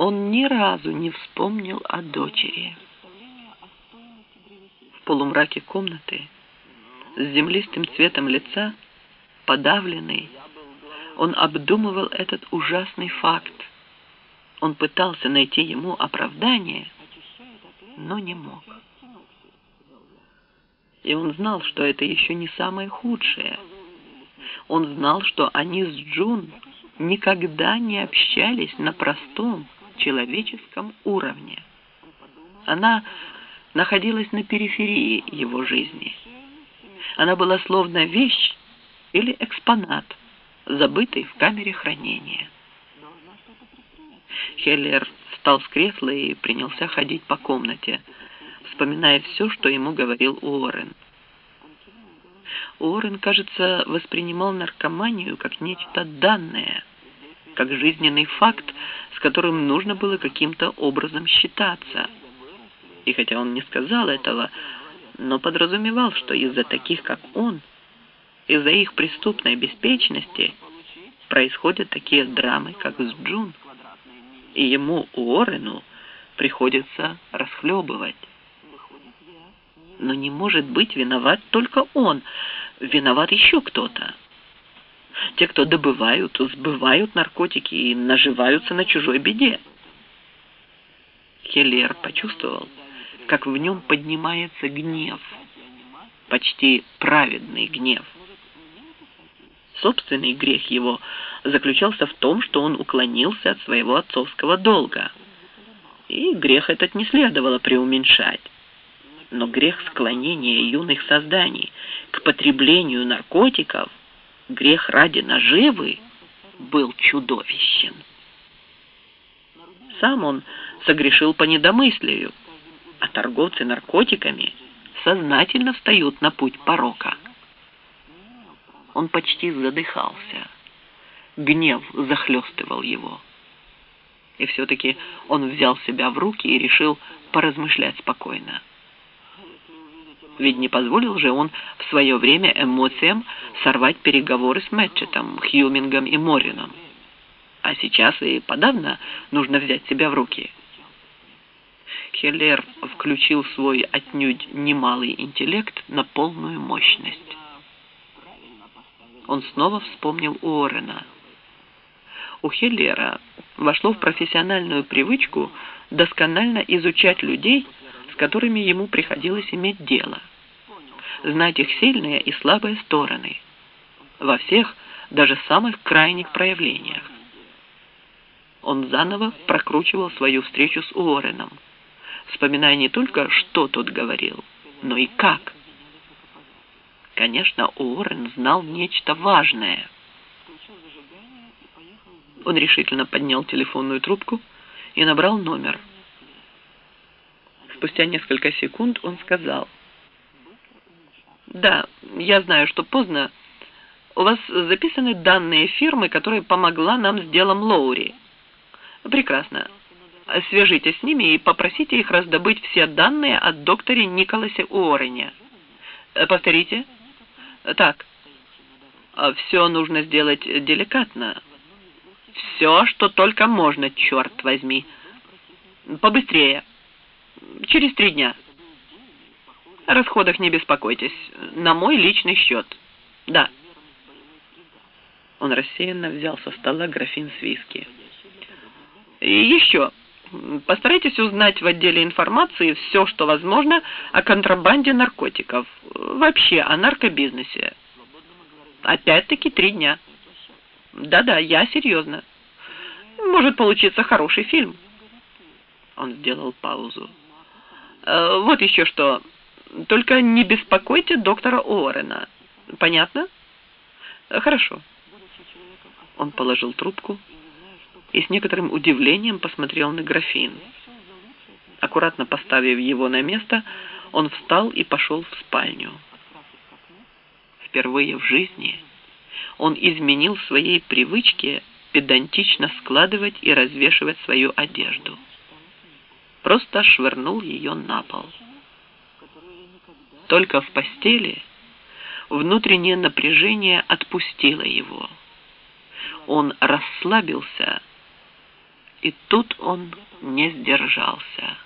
Он ни разу не вспомнил о дочери. В полумраке комнаты, с землистым цветом лица, подавленный, он обдумывал этот ужасный факт. Он пытался найти ему оправдание, но не мог. И он знал, что это еще не самое худшее. Он знал, что они с Джун никогда не общались на простом человеческом уровне. Она находилась на периферии его жизни. Она была словно вещь или экспонат, забытый в камере хранения. Хеллер встал с кресла и принялся ходить по комнате, вспоминая все, что ему говорил Уоррен. Уоррен, кажется, воспринимал наркоманию как нечто данное, как жизненный факт, с которым нужно было каким-то образом считаться. И хотя он не сказал этого, но подразумевал, что из-за таких, как он, из-за их преступной беспечности происходят такие драмы, как с Джун. И ему, Уоррену, приходится расхлебывать. Но не может быть виноват только он. Виноват еще кто-то. Те, кто добывают, сбывают наркотики и наживаются на чужой беде. Хеллер почувствовал, как в нем поднимается гнев. Почти праведный гнев. Собственный грех его заключался в том, что он уклонился от своего отцовского долга. И грех этот не следовало преуменьшать. Но грех склонения юных созданий к потреблению наркотиков, грех ради наживы, был чудовищен. Сам он согрешил по недомыслию, а торговцы наркотиками сознательно встают на путь порока. Он почти задыхался. Гнев захлестывал его. И все-таки он взял себя в руки и решил поразмышлять спокойно. Ведь не позволил же он в свое время эмоциям сорвать переговоры с Мэтчетом, Хьюмингом и Морином. А сейчас и подавно нужно взять себя в руки. Хеллер включил свой отнюдь немалый интеллект на полную мощность. Он снова вспомнил Уоррена. У Хеллера вошло в профессиональную привычку досконально изучать людей, с которыми ему приходилось иметь дело, знать их сильные и слабые стороны, во всех, даже самых крайних проявлениях. Он заново прокручивал свою встречу с Уорреном, вспоминая не только, что тот говорил, но и как. Конечно, Уоррен знал нечто важное. Он решительно поднял телефонную трубку и набрал номер. Спустя несколько секунд он сказал: «Да, я знаю, что поздно. У вас записаны данные фирмы, которая помогла нам с делом Лоури. Прекрасно. Свяжитесь с ними и попросите их раздобыть все данные о докторе Николасе Уоррене. Повторите. Так. Все нужно сделать деликатно. Все, что только можно, черт возьми. Побыстрее. Через 3 дня. О расходах не беспокойтесь. На мой личный счет. Да». Он рассеянно взял со стола графин с виски. «И еще. Постарайтесь узнать в отделе информации все, что возможно о контрабанде наркотиков. Вообще о наркобизнесе. Опять-таки 3 дня. Да-да, я серьезно. Может получиться хороший фильм». Он сделал паузу. «Вот еще что. Только не беспокойте доктора Уоррена. Понятно? Хорошо». Он положил трубку и с некоторым удивлением посмотрел на графин. Аккуратно поставив его на место, он встал и пошел в спальню. Впервые в жизни он изменил своей привычке педантично складывать и развешивать свою одежду. Просто швырнул ее на пол. Только в постели внутреннее напряжение отпустило его. Он расслабился И тут он не сдержался.